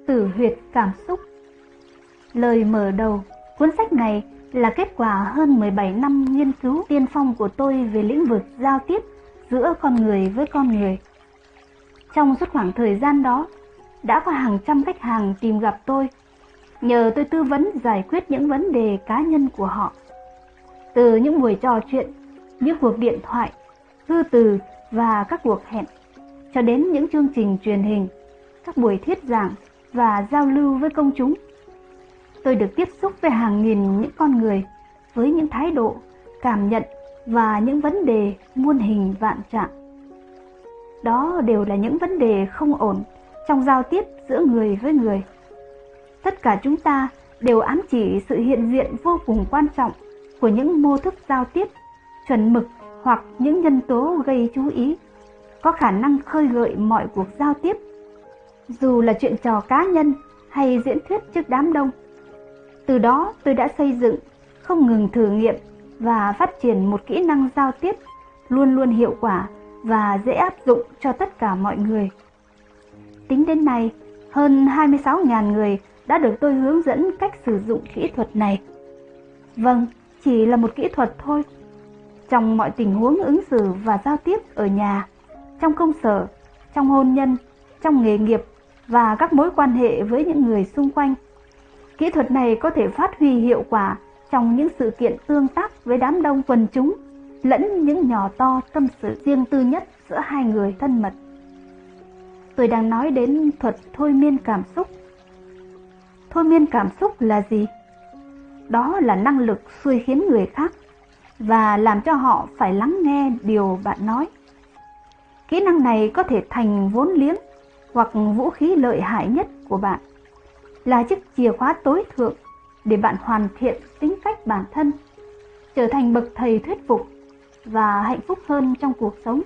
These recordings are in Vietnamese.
Tử huyệt cảm xúc. Lời mở đầu, cuốn sách này là kết quả hơn 17 năm nghiên cứu tiên phong của tôi về lĩnh vực giao tiếp giữa con người với con người. Trong suốt khoảng thời gian đó, đã có hàng trăm khách hàng tìm gặp tôi, nhờ tôi tư vấn giải quyết những vấn đề cá nhân của họ. Từ những buổi trò chuyện, những cuộc điện thoại, thư từ và các cuộc hẹn, cho đến những chương trình truyền hình, các buổi thuyết giảng và giao lưu với công chúng. Tôi được tiếp xúc với hàng nghìn những con người với những thái độ, cảm nhận và những vấn đề muôn hình vạn trạng. Đó đều là những vấn đề không ổn trong giao tiếp giữa người với người. Tất cả chúng ta đều ám chỉ sự hiện diện vô cùng quan trọng của những mô thức giao tiếp, chuẩn mực hoặc những nhân tố gây chú ý, có khả năng khơi gợi mọi cuộc giao tiếp, dù là chuyện trò cá nhân hay diễn thuyết trước đám đông. Từ đó tôi đã xây dựng, không ngừng thử nghiệm và phát triển một kỹ năng giao tiếp luôn luôn hiệu quả và dễ áp dụng cho tất cả mọi người. Tính đến nay, hơn 26.000 người đã được tôi hướng dẫn cách sử dụng kỹ thuật này. Vâng, chỉ là một kỹ thuật thôi. Trong mọi tình huống ứng xử và giao tiếp ở nhà, trong công sở, trong hôn nhân, trong nghề nghiệp và các mối quan hệ với những người xung quanh, kỹ thuật này có thể phát huy hiệu quả trong những sự kiện tương tác với đám đông quần chúng, lẫn những nhỏ to tâm sự riêng tư nhất giữa hai người thân mật. Tôi đang nói đến thuật thôi miên cảm xúc. Thôi miên cảm xúc là gì? Đó là năng lực xuôi khiến người khác và làm cho họ phải lắng nghe điều bạn nói. Kỹ năng này có thể thành vốn liếng hoặc vũ khí lợi hại nhất của bạn, là chiếc chìa khóa tối thượng để bạn hoàn thiện tính cách bản thân, trở thành bậc thầy thuyết phục và hạnh phúc hơn trong cuộc sống.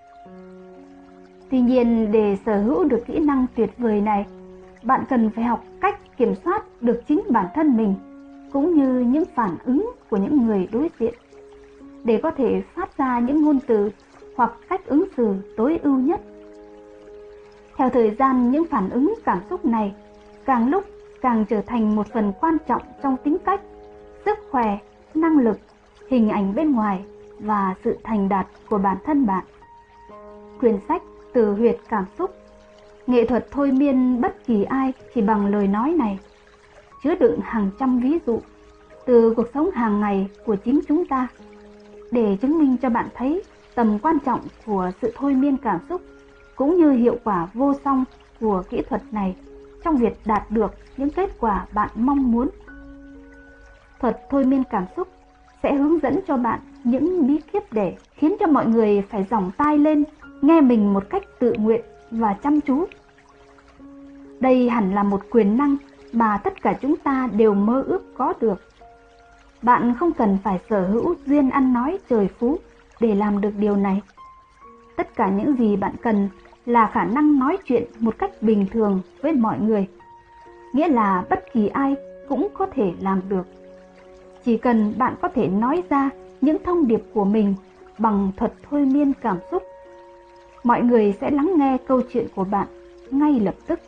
Tuy nhiên, để sở hữu được kỹ năng tuyệt vời này, bạn cần phải học cách kiểm soát được chính bản thân mình, cũng như những phản ứng của những người đối diện, để có thể phát ra những ngôn từ hoặc cách ứng xử tối ưu nhất. Theo thời gian, những phản ứng cảm xúc này càng lúc càng trở thành một phần quan trọng trong tính cách, sức khỏe, năng lực, hình ảnh bên ngoài và sự thành đạt của bản thân bạn. Quyển sách Tử huyệt cảm xúc, nghệ thuật thôi miên bất kỳ ai chỉ bằng lời nói này, chứa đựng hàng trăm ví dụ từ cuộc sống hàng ngày của chính chúng ta, để chứng minh cho bạn thấy tầm quan trọng của sự thôi miên cảm xúc, cũng như hiệu quả vô song của kỹ thuật này trong việc đạt được những kết quả bạn mong muốn. Thuật thôi miên cảm xúc sẽ hướng dẫn cho bạn những bí kíp để khiến cho mọi người phải dòng tai lên nghe mình một cách tự nguyện và chăm chú. Đây hẳn là một quyền năng mà tất cả chúng ta đều mơ ước có được. Bạn không cần phải sở hữu duyên ăn nói trời phú để làm được điều này. Tất cả những gì bạn cần là khả năng nói chuyện một cách bình thường với mọi người, nghĩa là bất kỳ ai cũng có thể làm được. Chỉ cần bạn có thể nói ra những thông điệp của mình bằng thuật thôi miên cảm xúc, mọi người sẽ lắng nghe câu chuyện của bạn ngay lập tức.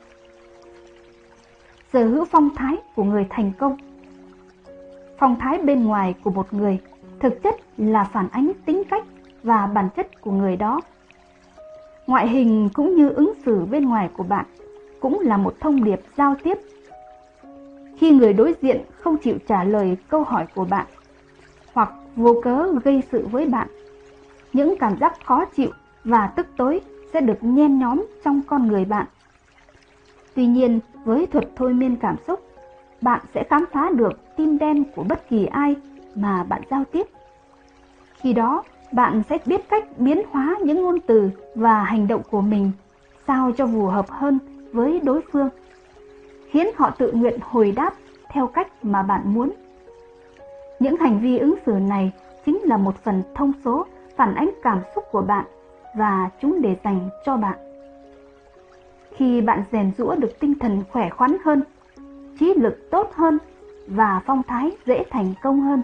Sở hữu phong thái của người thành công. Phong thái bên ngoài của một người thực chất là phản ánh tính cách và bản chất của người đó. Ngoại hình cũng như ứng xử bên ngoài của bạn cũng là một thông điệp giao tiếp. Khi người đối diện không chịu trả lời câu hỏi của bạn, hoặc vô cớ gây sự với bạn, những cảm giác khó chịu và tức tối sẽ được nhen nhóm trong con người bạn. Tuy nhiên, với thuật thôi miên cảm xúc, bạn sẽ khám phá được tim đen của bất kỳ ai mà bạn giao tiếp. Khi đó, bạn sẽ biết cách biến hóa những ngôn từ và hành động của mình sao cho phù hợp hơn với đối phương, khiến họ tự nguyện hồi đáp theo cách mà bạn muốn. Những hành vi ứng xử này chính là một phần thông số phản ánh cảm xúc của bạn, và chúng để dành cho bạn. Khi bạn rèn giũa được tinh thần khỏe khoắn hơn, trí lực tốt hơn và phong thái dễ thành công hơn.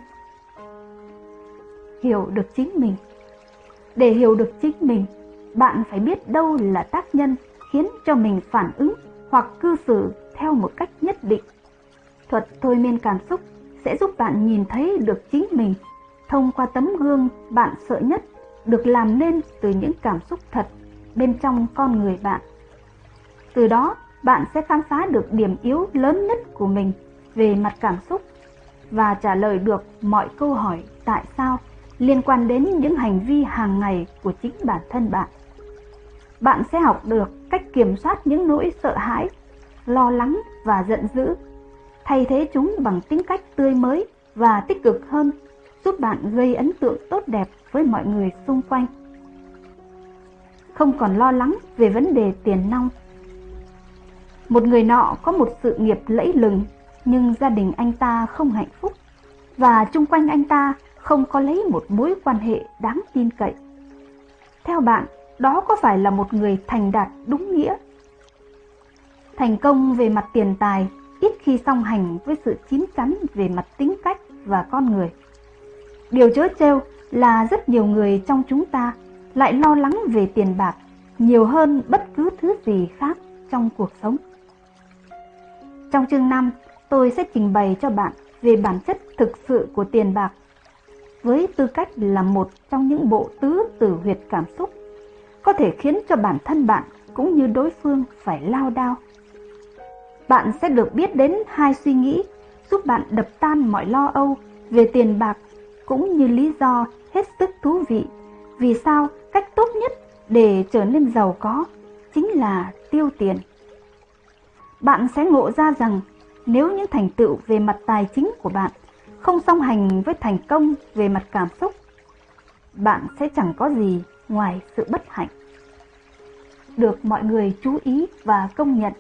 Hiểu được chính mình. Để hiểu được chính mình, bạn phải biết đâu là tác nhân khiến cho mình phản ứng hoặc cư xử theo một cách nhất định. Thuật thôi miên cảm xúc sẽ giúp bạn nhìn thấy được chính mình thông qua tấm gương bạn sợ nhất được làm nên từ những cảm xúc thật bên trong con người bạn. Từ đó, bạn sẽ khám phá được điểm yếu lớn nhất của mình về mặt cảm xúc và trả lời được mọi câu hỏi tại sao liên quan đến những hành vi hàng ngày của chính bản thân bạn. Bạn sẽ học được cách kiểm soát những nỗi sợ hãi, lo lắng và giận dữ, thay thế chúng bằng tính cách tươi mới và tích cực hơn, giúp bạn gây ấn tượng tốt đẹp với mọi người xung quanh. Không còn lo lắng về vấn đề tiền nong. Một người nọ có một sự nghiệp lẫy lừng, nhưng gia đình anh ta không hạnh phúc, và chung quanh anh ta không có lấy một mối quan hệ đáng tin cậy. Theo bạn, đó có phải là một người thành đạt đúng nghĩa? Thành công về mặt tiền tài ít khi song hành với sự chín chắn về mặt tính cách và con người. Điều trớ trêu là rất nhiều người trong chúng ta lại lo lắng về tiền bạc nhiều hơn bất cứ thứ gì khác trong cuộc sống. Trong chương 5, tôi sẽ trình bày cho bạn về bản chất thực sự của tiền bạc, với tư cách là một trong những bộ tứ tử huyệt cảm xúc, có thể khiến cho bản thân bạn cũng như đối phương phải lao đao. Bạn sẽ được biết đến hai suy nghĩ giúp bạn đập tan mọi lo âu về tiền bạc, cũng như lý do hết sức thú vị vì sao cách tốt nhất để trở nên giàu có chính là tiêu tiền. Bạn sẽ ngộ ra rằng nếu những thành tựu về mặt tài chính của bạn không song hành với thành công về mặt cảm xúc, bạn sẽ chẳng có gì ngoài sự bất hạnh, được mọi người chú ý và công nhận.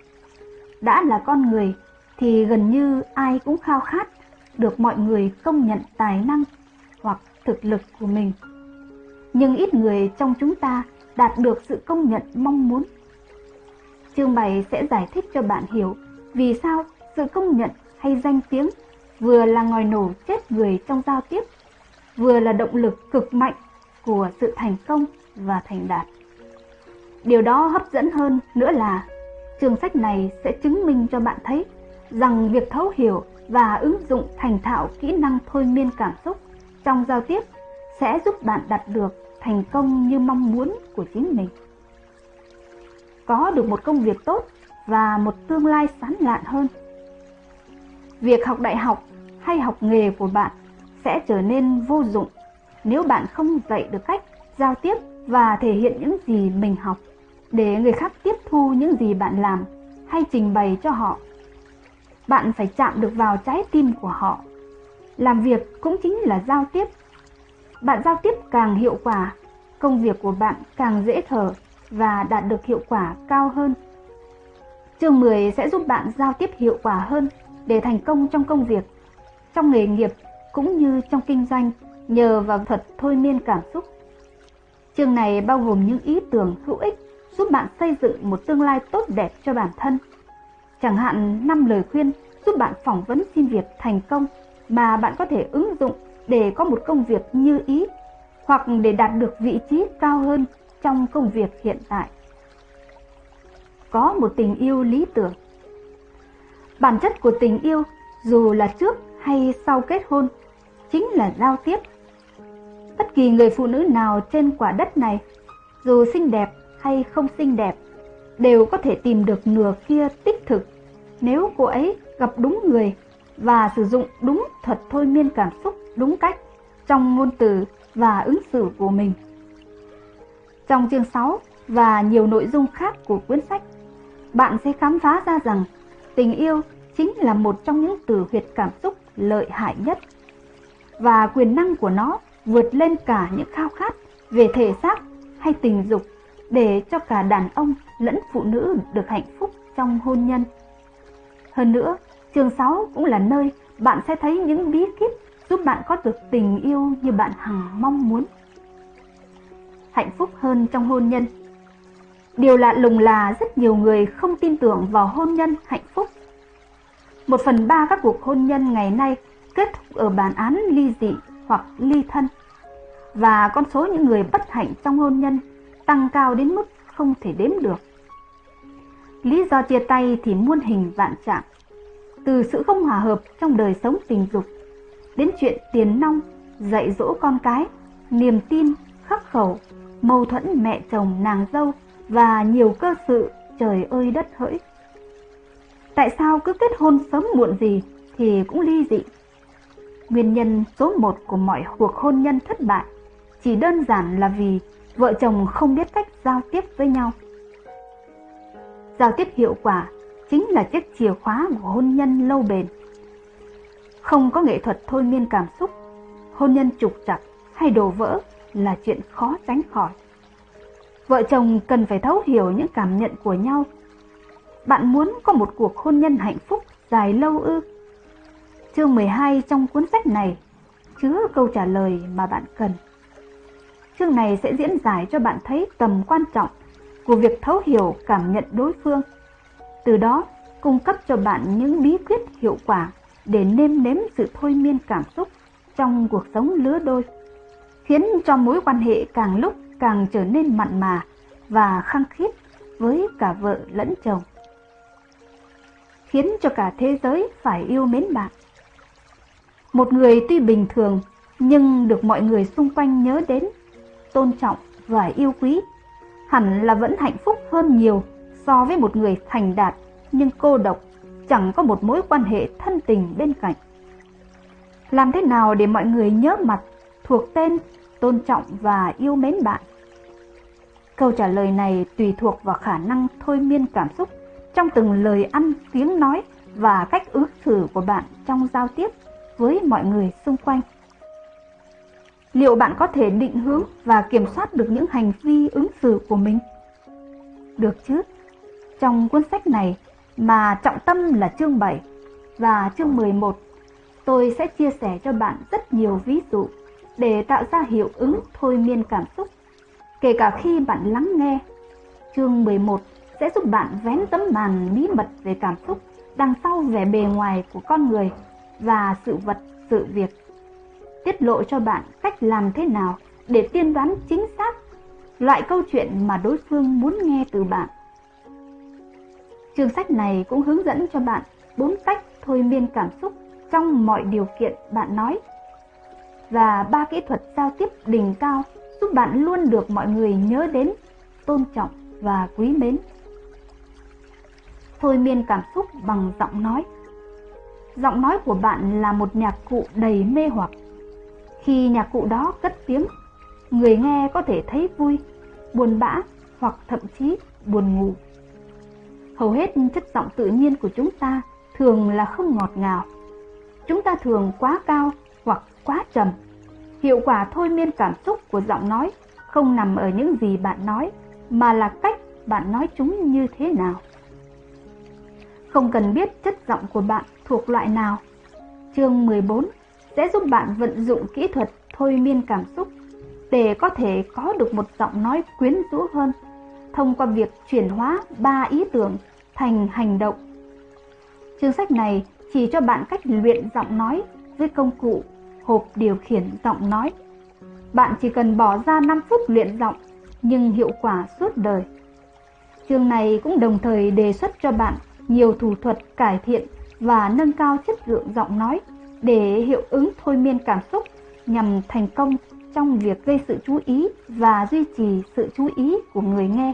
Đã là con người thì gần như ai cũng khao khát được mọi người công nhận tài năng hoặc thực lực của mình. Nhưng ít người trong chúng ta đạt được sự công nhận mong muốn. Chương 7 sẽ giải thích cho bạn hiểu vì sao sự công nhận hay danh tiếng vừa là ngòi nổ chết người trong giao tiếp, vừa là động lực cực mạnh của sự thành công và thành đạt. Điều đó hấp dẫn hơn nữa là chương sách này sẽ chứng minh cho bạn thấy rằng việc thấu hiểu và ứng dụng thành thạo kỹ năng thôi miên cảm xúc trong giao tiếp sẽ giúp bạn đạt được thành công như mong muốn của chính mình. Có được một công việc tốt và một tương lai sáng lạn hơn. Việc học đại học hay học nghề của bạn sẽ trở nên vô dụng nếu bạn không dạy được cách giao tiếp và thể hiện những gì mình học để người khác tiếp thu những gì bạn làm hay trình bày cho họ. Bạn phải chạm được vào trái tim của họ. Làm việc cũng chính là giao tiếp. Bạn giao tiếp càng hiệu quả, công việc của bạn càng dễ thở và đạt được hiệu quả cao hơn. Chương 10 sẽ giúp bạn giao tiếp hiệu quả hơn để thành công trong công việc, trong nghề nghiệp cũng như trong kinh doanh nhờ vào thuật thôi miên cảm xúc. Chương này bao gồm những ý tưởng hữu ích giúp bạn xây dựng một tương lai tốt đẹp cho bản thân. Chẳng hạn 5 lời khuyên giúp bạn phỏng vấn xin việc thành công mà bạn có thể ứng dụng để có một công việc như ý hoặc để đạt được vị trí cao hơn trong công việc hiện tại. Có một tình yêu lý tưởng. Bản chất của tình yêu, dù là trước hay sau kết hôn, chính là giao tiếp. Bất kỳ người phụ nữ nào trên quả đất này, dù xinh đẹp hay không xinh đẹp, đều có thể tìm được nửa kia đích thực nếu cô ấy gặp đúng người và sử dụng đúng thuật thôi miên cảm xúc đúng cách trong ngôn từ và ứng xử của mình. Trong chương 6 và nhiều nội dung khác của cuốn sách, bạn sẽ khám phá ra rằng tình yêu chính là một trong những tử huyệt cảm xúc lợi hại nhất, và quyền năng của nó vượt lên cả những khao khát về thể xác hay tình dục để cho cả đàn ông lẫn phụ nữ được hạnh phúc trong hôn nhân. Hơn nữa, chương 6 cũng là nơi bạn sẽ thấy những bí kíp giúp bạn có được tình yêu như bạn hằng mong muốn. Hạnh phúc hơn trong hôn nhân. Điều lạ lùng là rất nhiều người không tin tưởng vào hôn nhân hạnh phúc. 1/3 các cuộc hôn nhân ngày nay kết thúc ở bản án ly dị hoặc ly thân, và con số những người bất hạnh trong hôn nhân tăng cao đến mức không thể đếm được. Lý do chia tay thì muôn hình vạn trạng, từ sự không hòa hợp trong đời sống tình dục, đến chuyện tiền nong, dạy dỗ con cái, niềm tin, khắc khẩu, mâu thuẫn mẹ chồng nàng dâu và nhiều cơ sự trời ơi đất hỡi. Tại sao cứ kết hôn sớm muộn gì thì cũng ly dị? Nguyên nhân số 1 của mọi cuộc hôn nhân thất bại chỉ đơn giản là vì vợ chồng không biết cách giao tiếp với nhau. Giao tiếp hiệu quả chính là chiếc chìa khóa của hôn nhân lâu bền. Không có nghệ thuật thôi miên cảm xúc, hôn nhân trục trặc hay đổ vỡ là chuyện khó tránh khỏi. Vợ chồng cần phải thấu hiểu những cảm nhận của nhau. Bạn muốn có một cuộc hôn nhân hạnh phúc dài lâu ư? Chương 12 trong cuốn sách này chứa câu trả lời mà bạn cần. Chương này sẽ diễn giải cho bạn thấy tầm quan trọng của việc thấu hiểu cảm nhận đối phương. Từ đó, cung cấp cho bạn những bí quyết hiệu quả để nêm nếm sự thôi miên cảm xúc trong cuộc sống lứa đôi, khiến cho mối quan hệ càng lúc càng trở nên mặn mà và khăng khít với cả vợ lẫn chồng, khiến cho cả thế giới phải yêu mến bạn. Một người tuy bình thường nhưng được mọi người xung quanh nhớ đến, tôn trọng và yêu quý, hẳn là vẫn hạnh phúc hơn nhiều so với một người thành đạt nhưng cô độc, chẳng có một mối quan hệ thân tình bên cạnh. Làm thế nào để mọi người nhớ mặt, thuộc tên, tôn trọng và yêu mến bạn? Câu trả lời này tùy thuộc vào khả năng thôi miên cảm xúc trong từng lời ăn, tiếng nói và cách ứng xử của bạn trong giao tiếp với mọi người xung quanh. Liệu bạn có thể định hướng và kiểm soát được những hành vi ứng xử của mình? Được chứ? Trong cuốn sách này mà trọng tâm là chương 7 và chương 11, tôi sẽ chia sẻ cho bạn rất nhiều ví dụ để tạo ra hiệu ứng thôi miên cảm xúc, kể cả khi bạn lắng nghe. Chương 11 sẽ giúp bạn vén tấm màn bí mật về cảm xúc đằng sau vẻ bề ngoài của con người và sự vật, sự việc, tiết lộ cho bạn cách làm thế nào để tiên đoán chính xác loại câu chuyện mà đối phương muốn nghe từ bạn. Chương sách này cũng hướng dẫn cho bạn 4 cách thôi miên cảm xúc trong mọi điều kiện bạn nói, và 3 kỹ thuật giao tiếp đỉnh cao giúp bạn luôn được mọi người nhớ đến, tôn trọng và quý mến. Thôi miên cảm xúc bằng giọng nói. Giọng nói của bạn là một nhạc cụ đầy mê hoặc. Khi nhạc cụ đó cất tiếng, người nghe có thể thấy vui, buồn bã hoặc thậm chí buồn ngủ. Hầu hết chất giọng tự nhiên của chúng ta thường là không ngọt ngào. Chúng ta thường quá cao hoặc quá trầm. Hiệu quả thôi miên cảm xúc của giọng nói không nằm ở những gì bạn nói, mà là cách bạn nói chúng như thế nào. Không cần biết chất giọng của bạn thuộc loại nào, chương 14 sẽ giúp bạn vận dụng kỹ thuật thôi miên cảm xúc để có thể có được một giọng nói quyến rũ hơn, thông qua việc chuyển hóa 3 ý tưởng thành hành động. Chương sách này chỉ cho bạn cách luyện giọng nói với công cụ hộp điều khiển giọng nói. Bạn chỉ cần bỏ ra 5 phút luyện giọng, nhưng hiệu quả suốt đời. Chương này cũng đồng thời đề xuất cho bạn nhiều thủ thuật cải thiện và nâng cao chất lượng giọng nói để hiệu ứng thôi miên cảm xúc nhằm thành công trong việc gây sự chú ý và duy trì sự chú ý của người nghe.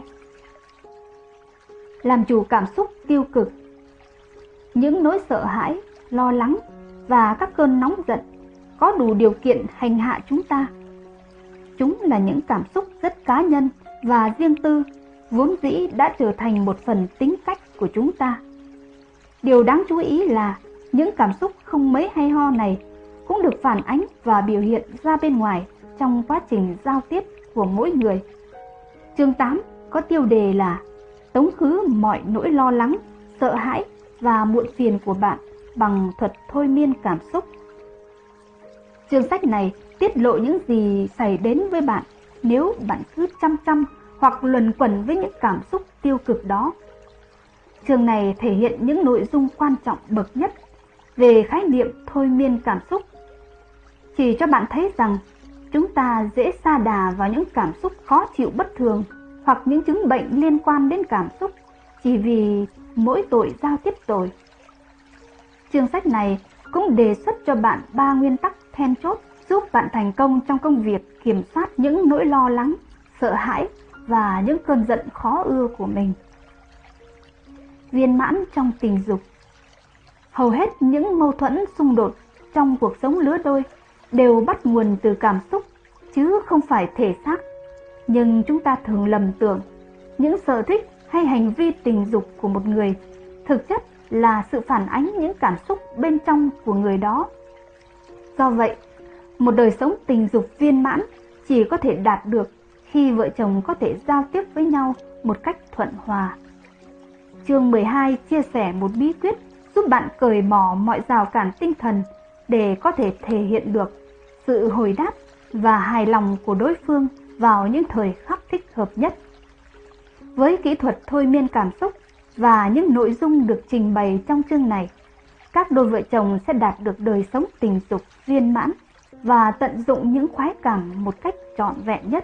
Làm chủ cảm xúc tiêu cực. Những nỗi sợ hãi, lo lắng và các cơn nóng giận có đủ điều kiện hành hạ chúng ta. Chúng là những cảm xúc rất cá nhân và riêng tư, vốn dĩ đã trở thành một phần tính cách của chúng ta. Điều đáng chú ý là những cảm xúc không mấy hay ho này cũng được phản ánh và biểu hiện ra bên ngoài trong quá trình giao tiếp của mỗi người. Chương 8 có tiêu đề là tống khứ mọi nỗi lo lắng, sợ hãi và muộn phiền của bạn bằng thuật thôi miên cảm xúc. Chương sách này tiết lộ những gì xảy đến với bạn nếu bạn cứ chăm hoặc luẩn quẩn với những cảm xúc tiêu cực đó. Chương này thể hiện những nội dung quan trọng bậc nhất về khái niệm thôi miên cảm xúc, chỉ cho bạn thấy rằng chúng ta dễ sa đà vào những cảm xúc khó chịu bất thường hoặc những chứng bệnh liên quan đến cảm xúc chỉ vì mỗi tội giao tiếp tội. Chương sách này cũng đề xuất cho bạn 3 nguyên tắc then chốt giúp bạn thành công trong công việc kiểm soát những nỗi lo lắng, sợ hãi và những cơn giận khó ưa của mình. Viên mãn trong tình dục. Hầu hết những mâu thuẫn xung đột trong cuộc sống lứa đôi đều bắt nguồn từ cảm xúc chứ không phải thể xác. Nhưng chúng ta thường lầm tưởng những sở thích hay hành vi tình dục của một người thực chất là sự phản ánh những cảm xúc bên trong của người đó. Do vậy, một đời sống tình dục viên mãn chỉ có thể đạt được khi vợ chồng có thể giao tiếp với nhau một cách thuận hòa. Chương 12 chia sẻ một bí quyết giúp bạn cởi bỏ mọi rào cản tinh thần để có thể thể hiện được sự hồi đáp và hài lòng của đối phương vào những thời khắc thích hợp nhất. Với kỹ thuật thôi miên cảm xúc và những nội dung được trình bày trong chương này, các đôi vợ chồng sẽ đạt được đời sống tình dục viên mãn và tận dụng những khoái cảm một cách trọn vẹn nhất.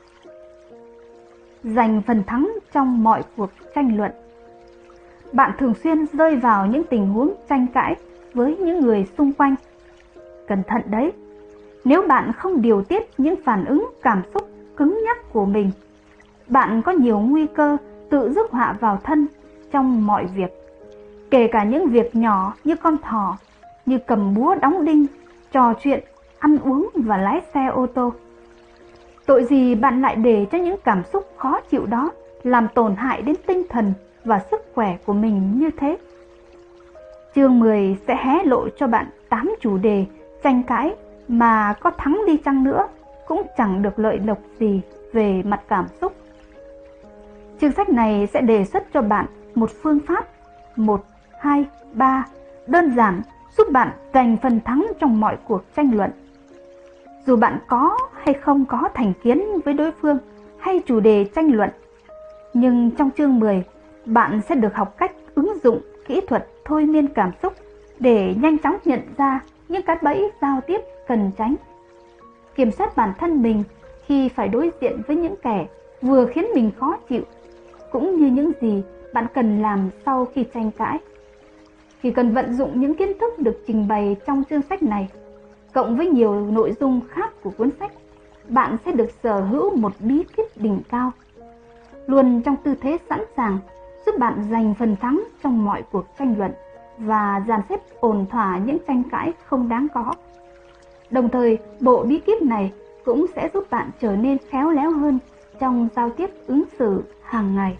Giành phần thắng trong mọi cuộc tranh luận. Bạn thường xuyên rơi vào những tình huống tranh cãi với những người xung quanh. Cẩn thận đấy, nếu bạn không điều tiết những phản ứng cảm xúc cứng nhắc của mình, bạn có nhiều nguy cơ tự rước họa vào thân trong mọi việc, kể cả những việc nhỏ như con thỏ, như cầm búa đóng đinh, trò chuyện, ăn uống và lái xe ô tô. Tội gì bạn lại để cho những cảm xúc khó chịu đó làm tổn hại đến tinh thần và sức khỏe của mình như thế? Chương 10 sẽ hé lộ cho bạn 8 chủ đề tranh cãi mà có thắng đi chăng nữa cũng chẳng được lợi lộc gì về mặt cảm xúc. Chương sách này sẽ đề xuất cho bạn một phương pháp 1, 2, 3 đơn giản giúp bạn giành phần thắng trong mọi cuộc tranh luận. Dù bạn có hay không có thành kiến với đối phương hay chủ đề tranh luận, nhưng trong chương 10, bạn sẽ được học cách ứng dụng kỹ thuật thôi miên cảm xúc để nhanh chóng nhận ra những cái bẫy giao tiếp cần tránh. Kiểm soát bản thân mình khi phải đối diện với những kẻ vừa khiến mình khó chịu, cũng như những gì bạn cần làm sau khi tranh cãi. Chỉ cần vận dụng những kiến thức được trình bày trong chương sách này, cộng với nhiều nội dung khác của cuốn sách, bạn sẽ được sở hữu một bí kíp đỉnh cao, luôn trong tư thế sẵn sàng giúp bạn giành phần thắng trong mọi cuộc tranh luận và dàn xếp ổn thỏa những tranh cãi không đáng có. Đồng thời, bộ bí kíp này cũng sẽ giúp bạn trở nên khéo léo hơn trong giao tiếp ứng xử hàng ngày.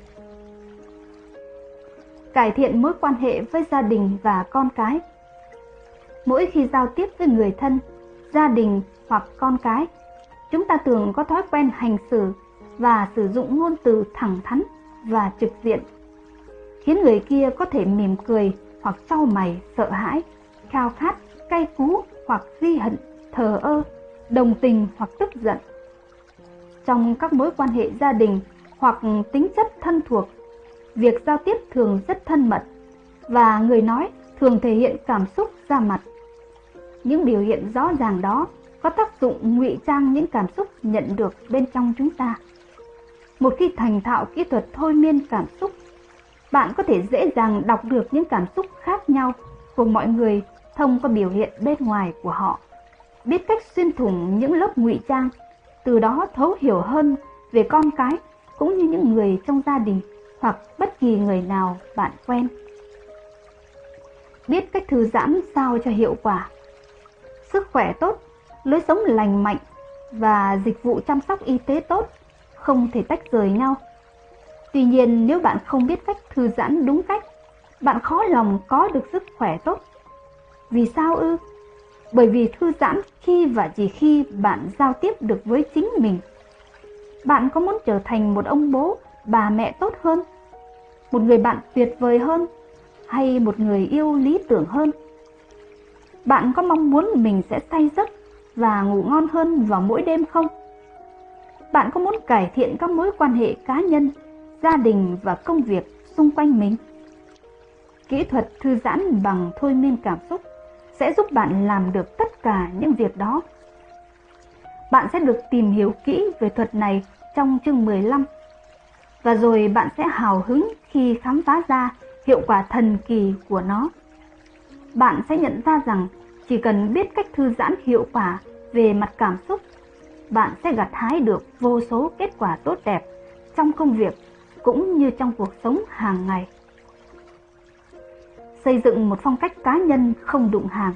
Cải thiện mối quan hệ với gia đình và con cái. Mỗi khi giao tiếp với người thân, gia đình hoặc con cái, chúng ta thường có thói quen hành xử và sử dụng ngôn từ thẳng thắn và trực diện, khiến người kia có thể mỉm cười hoặc cau mày sợ hãi, khao khát, cay cú hoặc ghi hận, thờ ơ, đồng tình hoặc tức giận. Trong các mối quan hệ gia đình hoặc tính chất thân thuộc, việc giao tiếp thường rất thân mật và người nói thường thể hiện cảm xúc ra mặt. Những biểu hiện rõ ràng đó có tác dụng ngụy trang những cảm xúc nhận được bên trong chúng ta. Một khi thành thạo kỹ thuật thôi miên cảm xúc, bạn có thể dễ dàng đọc được những cảm xúc khác nhau của mọi người thông qua biểu hiện bên ngoài của họ, biết cách xuyên thủng những lớp ngụy trang, từ đó thấu hiểu hơn về con cái cũng như những người trong gia đình hoặc bất kỳ người nào bạn quen. Biết cách thư giãn sao cho hiệu quả. Sức khỏe tốt, lối sống lành mạnh và dịch vụ chăm sóc y tế tốt không thể tách rời nhau. Tuy nhiên, nếu bạn không biết cách thư giãn đúng cách, bạn khó lòng có được sức khỏe tốt. Vì sao ư? Bởi vì thư giãn khi và chỉ khi bạn giao tiếp được với chính mình. Bạn có muốn trở thành một ông bố, bà mẹ tốt hơn, một người bạn tuyệt vời hơn, hay một người yêu lý tưởng hơn? Bạn có mong muốn mình sẽ say giấc và ngủ ngon hơn vào mỗi đêm không? Bạn có muốn cải thiện các mối quan hệ cá nhân, gia đình và công việc xung quanh mình? Kỹ thuật thư giãn bằng thôi miên cảm xúc sẽ giúp bạn làm được tất cả những việc đó. Bạn sẽ được tìm hiểu kỹ về thuật này trong chương 15. và rồi bạn sẽ hào hứng khi khám phá ra hiệu quả thần kỳ của nó. Bạn sẽ nhận ra rằng chỉ cần biết cách thư giãn hiệu quả về mặt cảm xúc, bạn sẽ gặt hái được vô số kết quả tốt đẹp trong công việc cũng như trong cuộc sống hàng ngày. Xây dựng một phong cách cá nhân không đụng hàng.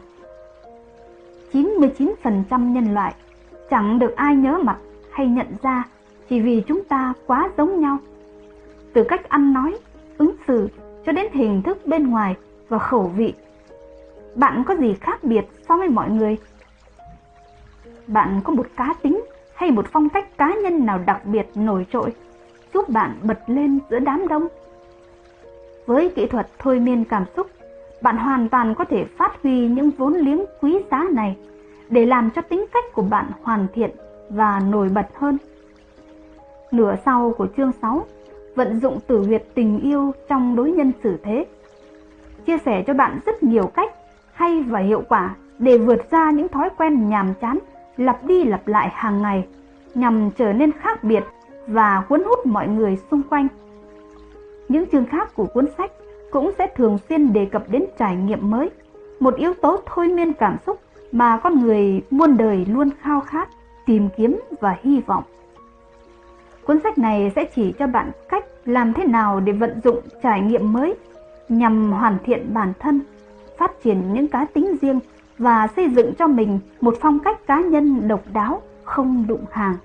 99% nhân loại chẳng được ai nhớ mặt hay nhận ra chỉ vì chúng ta quá giống nhau. Từ cách ăn nói, ứng xử cho đến hình thức bên ngoài và khẩu vị, bạn có gì khác biệt so với mọi người? Bạn có một cá tính hay một phong cách cá nhân nào đặc biệt nổi trội, giúp bạn bật lên giữa đám đông? Với kỹ thuật thôi miên cảm xúc, bạn hoàn toàn có thể phát huy những vốn liếng quý giá này để làm cho tính cách của bạn hoàn thiện và nổi bật hơn. Nửa sau của chương 6, vận dụng tử huyệt tình yêu trong đối nhân xử thế, chia sẻ cho bạn rất nhiều cách hay và hiệu quả để vượt ra những thói quen nhàm chán lặp đi lặp lại hàng ngày, nhằm trở nên khác biệt và cuốn hút mọi người xung quanh. Những chương khác của cuốn sách cũng sẽ thường xuyên đề cập đến trải nghiệm mới, một yếu tố thôi miên cảm xúc mà con người muôn đời luôn khao khát, tìm kiếm và hy vọng. Cuốn sách này sẽ chỉ cho bạn cách làm thế nào để vận dụng trải nghiệm mới nhằm hoàn thiện bản thân, phát triển những cá tính riêng và xây dựng cho mình một phong cách cá nhân độc đáo, không đụng hàng.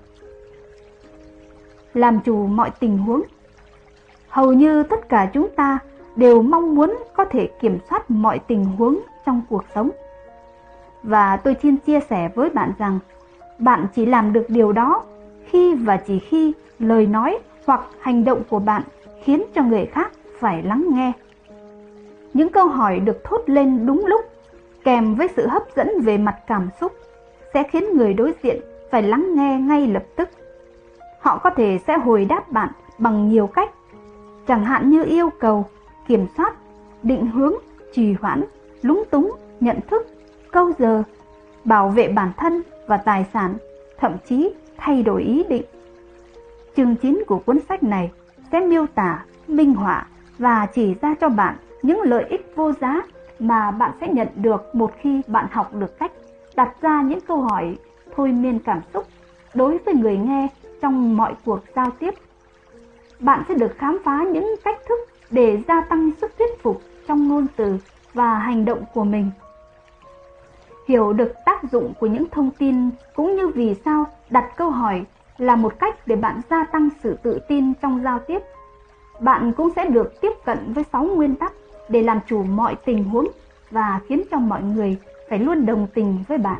Làm chủ mọi tình huống. Hầu như tất cả chúng ta đều mong muốn có thể kiểm soát mọi tình huống trong cuộc sống. Và tôi xin chia sẻ với bạn rằng, bạn chỉ làm được điều đó khi và chỉ khi lời nói hoặc hành động của bạn khiến cho người khác phải lắng nghe. Những câu hỏi được thốt lên đúng lúc, kèm với sự hấp dẫn về mặt cảm xúc, sẽ khiến người đối diện phải lắng nghe ngay lập tức. Họ có thể sẽ hồi đáp bạn bằng nhiều cách, chẳng hạn như yêu cầu, kiểm soát, định hướng, trì hoãn, lúng túng, nhận thức, câu giờ, bảo vệ bản thân và tài sản, thậm chí thay đổi ý định. Chương 9 của cuốn sách này sẽ miêu tả, minh họa và chỉ ra cho bạn những lợi ích vô giá mà bạn sẽ nhận được một khi bạn học được cách đặt ra những câu hỏi thôi miên cảm xúc đối với người nghe trong mọi cuộc giao tiếp. Bạn sẽ được khám phá những cách thức để gia tăng sức thuyết phục trong ngôn từ và hành động của mình. Hiểu được tác dụng của những thông tin cũng như vì sao đặt câu hỏi là một cách để bạn gia tăng sự tự tin trong giao tiếp. Bạn cũng sẽ được tiếp cận với 6 nguyên tắc để làm chủ mọi tình huống và khiến cho mọi người phải luôn đồng tình với bạn.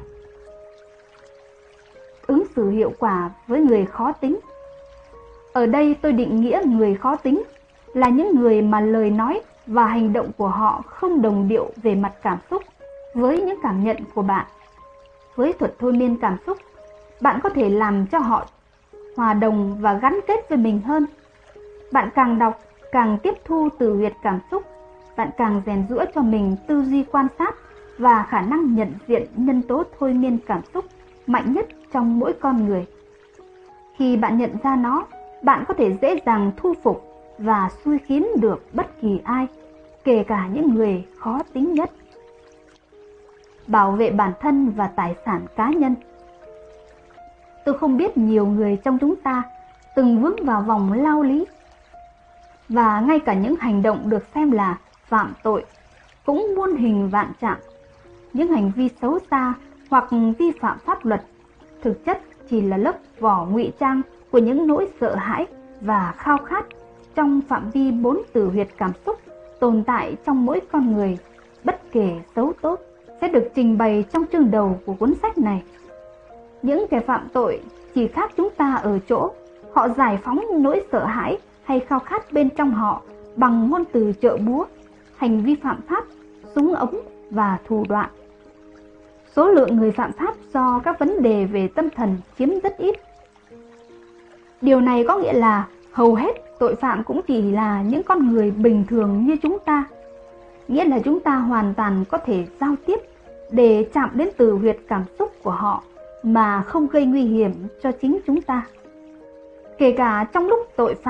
Ứng xử hiệu quả với người khó tính. Ở đây tôi định nghĩa người khó tính là những người mà lời nói và hành động của họ không đồng điệu về mặt cảm xúc với những cảm nhận của bạn. Với thuật thôi miên cảm xúc, bạn có thể làm cho họ hòa đồng và gắn kết với mình hơn. Bạn càng đọc, càng tiếp thu từ huyệt cảm xúc, bạn càng rèn giũa cho mình tư duy quan sát và khả năng nhận diện nhân tố thôi miên cảm xúc mạnh nhất trong mỗi con người. Khi bạn nhận ra nó, bạn có thể dễ dàng thu phục và xui khiến được bất kỳ ai, kể cả những người khó tính nhất. Bảo vệ bản thân và tài sản cá nhân. Tôi không biết nhiều người trong chúng ta từng vướng vào vòng lao lý, và ngay cả những hành động được xem là phạm tội cũng muôn hình vạn trạng. Những hành vi xấu xa hoặc vi phạm pháp luật thực chất chỉ là lớp vỏ ngụy trang của những nỗi sợ hãi và khao khát trong phạm vi 4 tử huyệt cảm xúc tồn tại trong mỗi con người, bất kể xấu tốt, sẽ được trình bày trong chương đầu của cuốn sách này. Những kẻ phạm tội chỉ khác chúng ta ở chỗ họ giải phóng nỗi sợ hãi hay khao khát bên trong họ bằng ngôn từ chợ búa, hành vi phạm pháp, súng ống và thủ đoạn. Số lượng người phạm pháp do các vấn đề về tâm thần chiếm rất ít. Điều này có nghĩa là hầu hết tội phạm cũng chỉ là những con người bình thường như chúng ta. Nghĩa là chúng ta hoàn toàn có thể giao tiếp để chạm đến từ huyệt cảm xúc của họ mà không gây nguy hiểm cho chính chúng ta. Kể cả trong lúc tội phạm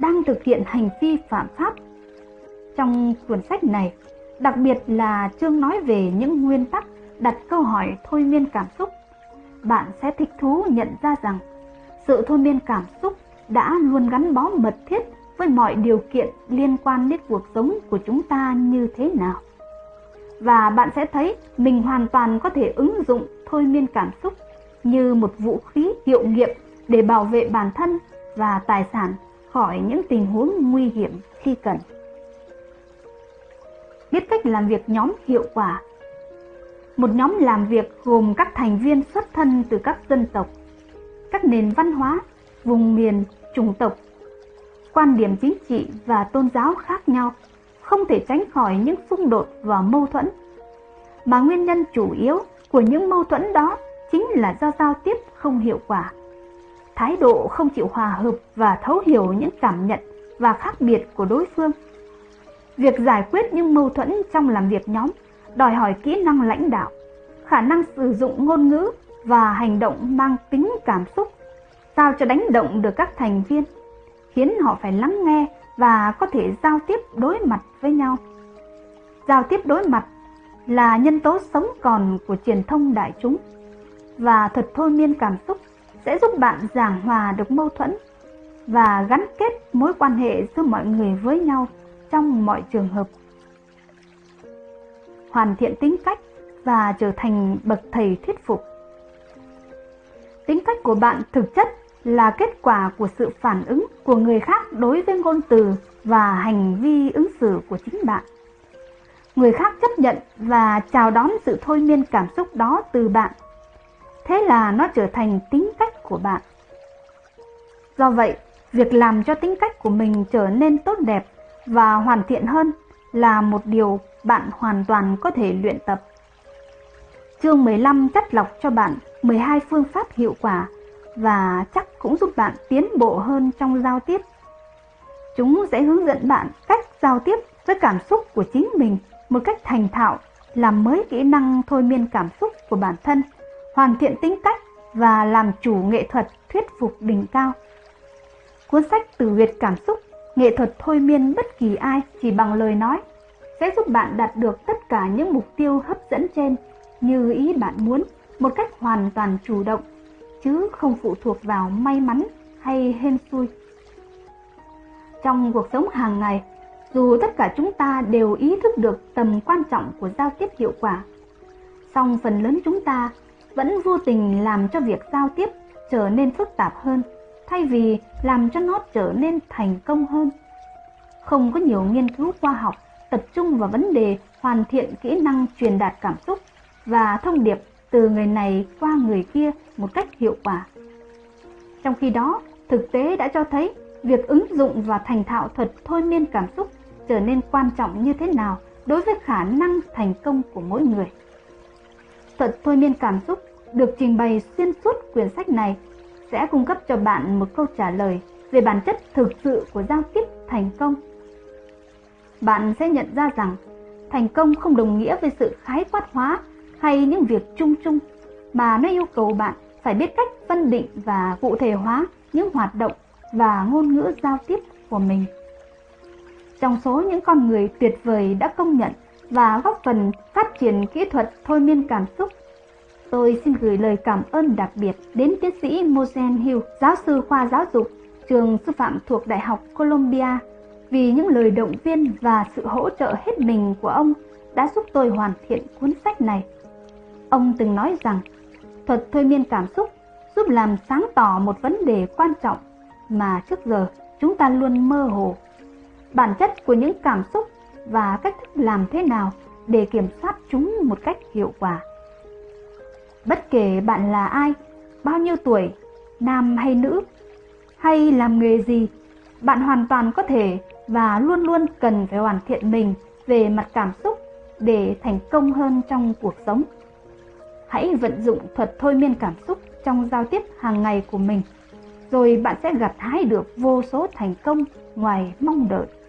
đang thực hiện hành vi phạm pháp. Trong cuốn sách này, đặc biệt là chương nói về những nguyên tắc đặt câu hỏi thôi miên cảm xúc, bạn sẽ thích thú nhận ra rằng sự thôi miên cảm xúc đã luôn gắn bó mật thiết với mọi điều kiện liên quan đến cuộc sống của chúng ta như thế nào. Và bạn sẽ thấy mình hoàn toàn có thể ứng dụng thôi miên cảm xúc như một vũ khí hiệu nghiệm để bảo vệ bản thân và tài sản khỏi những tình huống nguy hiểm khi cần. Biết cách làm việc nhóm hiệu quả. Một nhóm làm việc gồm các thành viên xuất thân từ các dân tộc, các nền văn hóa, vùng miền, chủng tộc, quan điểm chính trị và tôn giáo khác nhau, không thể tránh khỏi những xung đột và mâu thuẫn. Mà nguyên nhân chủ yếu của những mâu thuẫn đó chính là do giao tiếp không hiệu quả, thái độ không chịu hòa hợp và thấu hiểu những cảm nhận và khác biệt của đối phương. Việc giải quyết những mâu thuẫn trong làm việc nhóm đòi hỏi kỹ năng lãnh đạo, khả năng sử dụng ngôn ngữ và hành động mang tính cảm xúc, sao cho đánh động được các thành viên, khiến họ phải lắng nghe và có thể giao tiếp đối mặt với nhau. Giao tiếp đối mặt là nhân tố sống còn của truyền thông đại chúng, và thuật thôi miên cảm xúc sẽ giúp bạn giảng hòa được mâu thuẫn và gắn kết mối quan hệ giữa mọi người với nhau trong mọi trường hợp. Hoàn thiện tính cách và trở thành bậc thầy thuyết phục. Tính cách của bạn thực chất là kết quả của sự phản ứng của người khác đối với ngôn từ và hành vi ứng xử của chính bạn. Người khác chấp nhận và chào đón sự thôi miên cảm xúc đó từ bạn. Thế là nó trở thành tính cách của bạn. Do vậy, việc làm cho tính cách của mình trở nên tốt đẹp và hoàn thiện hơn là một điều bạn hoàn toàn có thể luyện tập. Chương 15 chắt lọc cho bạn 12 phương pháp hiệu quả và chắc cũng giúp bạn tiến bộ hơn trong giao tiếp. Chúng sẽ hướng dẫn bạn cách giao tiếp với cảm xúc của chính mình một cách thành thạo, làm mới kỹ năng thôi miên cảm xúc của bản thân, hoàn thiện tính cách và làm chủ nghệ thuật thuyết phục đỉnh cao. Cuốn sách Từ huyệt cảm xúc, nghệ thuật thôi miên bất kỳ ai chỉ bằng lời nói sẽ giúp bạn đạt được tất cả những mục tiêu hấp dẫn trên như ý bạn muốn, một cách hoàn toàn chủ động, chứ không phụ thuộc vào may mắn hay hên xui. Trong cuộc sống hàng ngày, dù tất cả chúng ta đều ý thức được tầm quan trọng của giao tiếp hiệu quả, song phần lớn chúng ta vẫn vô tình làm cho việc giao tiếp trở nên phức tạp hơn, thay vì làm cho nó trở nên thành công hơn. Không có nhiều nghiên cứu khoa học tập trung vào vấn đề hoàn thiện kỹ năng truyền đạt cảm xúc và thông điệp từ người này qua người kia một cách hiệu quả. Trong khi đó, thực tế đã cho thấy việc ứng dụng và thành thạo thuật thôi miên cảm xúc trở nên quan trọng như thế nào đối với khả năng thành công của mỗi người. Thuật thôi miên cảm xúc được trình bày xuyên suốt quyển sách này sẽ cung cấp cho bạn một câu trả lời về bản chất thực sự của giao tiếp thành công. Bạn sẽ nhận ra rằng thành công không đồng nghĩa với sự khái quát hóa hay những việc chung chung, mà nó yêu cầu bạn phải biết cách phân định và cụ thể hóa những hoạt động và ngôn ngữ giao tiếp của mình. Trong số những con người tuyệt vời đã công nhận và góp phần phát triển kỹ thuật thôi miên cảm xúc, tôi xin gửi lời cảm ơn đặc biệt đến tiến sĩ Mosen Hill, giáo sư khoa giáo dục, trường sư phạm thuộc Đại học Columbia, vì những lời động viên và sự hỗ trợ hết mình của ông đã giúp tôi hoàn thiện cuốn sách này. Ông từng nói rằng, thuật thôi miên cảm xúc giúp làm sáng tỏ một vấn đề quan trọng mà trước giờ chúng ta luôn mơ hồ: bản chất của những cảm xúc và cách thức làm thế nào để kiểm soát chúng một cách hiệu quả. Bất kể bạn là ai, bao nhiêu tuổi, nam hay nữ, hay làm nghề gì, bạn hoàn toàn có thể và luôn luôn cần phải hoàn thiện mình về mặt cảm xúc để thành công hơn trong cuộc sống. Hãy vận dụng thuật thôi miên cảm xúc trong giao tiếp hàng ngày của mình, rồi bạn sẽ gặt hái được vô số thành công ngoài mong đợi.